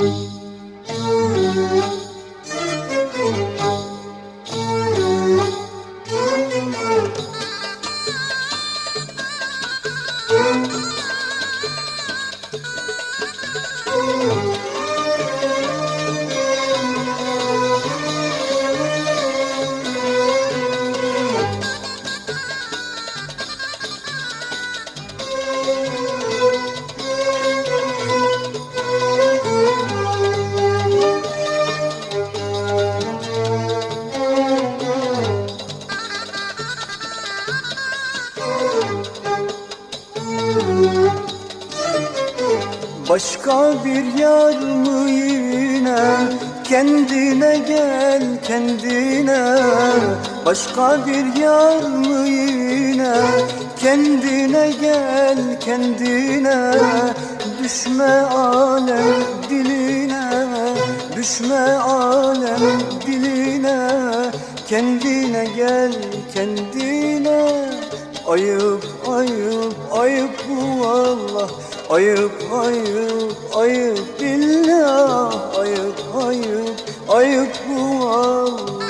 Başka bir yar mı yine? Kendine gel kendine. Başka bir yar mı yine? Kendine gel kendine. Düşme alem diline, düşme alem diline. Kendine gel kendine. Ayıp ayıp ayıp bu Allah. Ayıp ayıp ayıp billah. Ayıp ayıp ayıp bu Allah.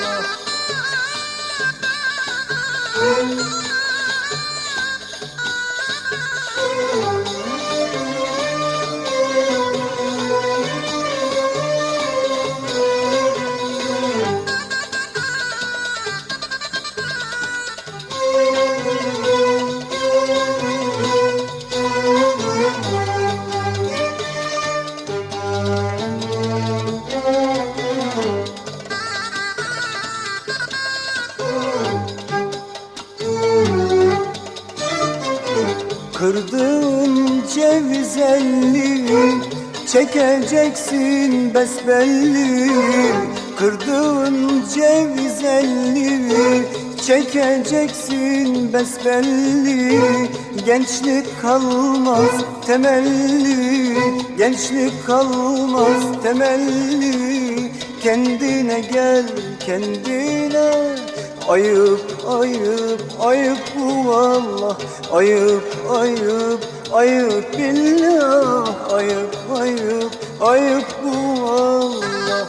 Kırdığın ceviz elli, çekeceksin besbelli. Kırdığın ceviz elli, çekeceksin besbelli. Gençlik kalmaz temelli, gençlik kalmaz temelli. Kendine gel kendine. Ayıp ayıp ayıp bu Allah. Ayıp ayıp ayıp billah. Ayıp ayıp ayıp bu Allah.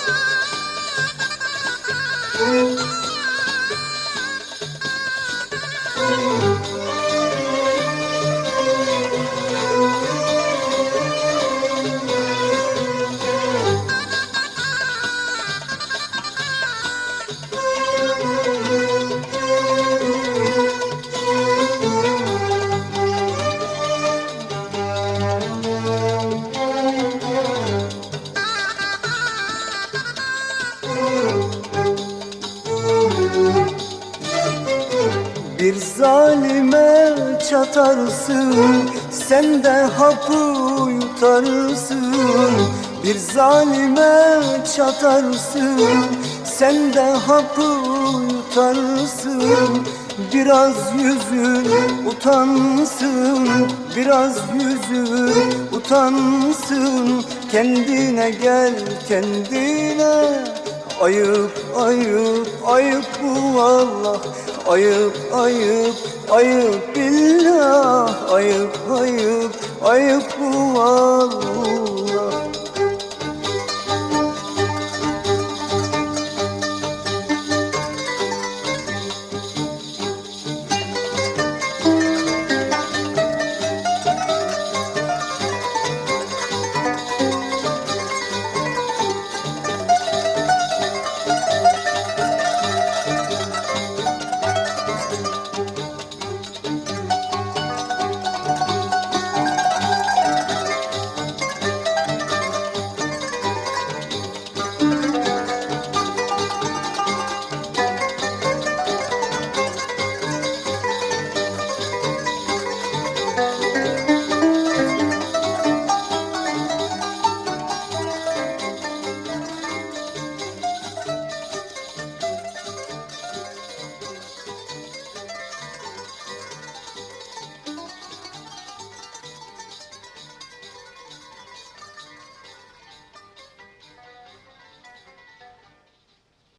Bir zalime çatarsın, sen de hapı yutarsın. Bir zalime çatarsın, sen de hapı yutarsın. Biraz yüzün utansın, biraz yüzün utansın. Kendine gel kendine. Ayıp ayıp ayıp bu Allah. Ayıp ayıp ayıp billah. Ayıp ayıp ayıp bu Allah.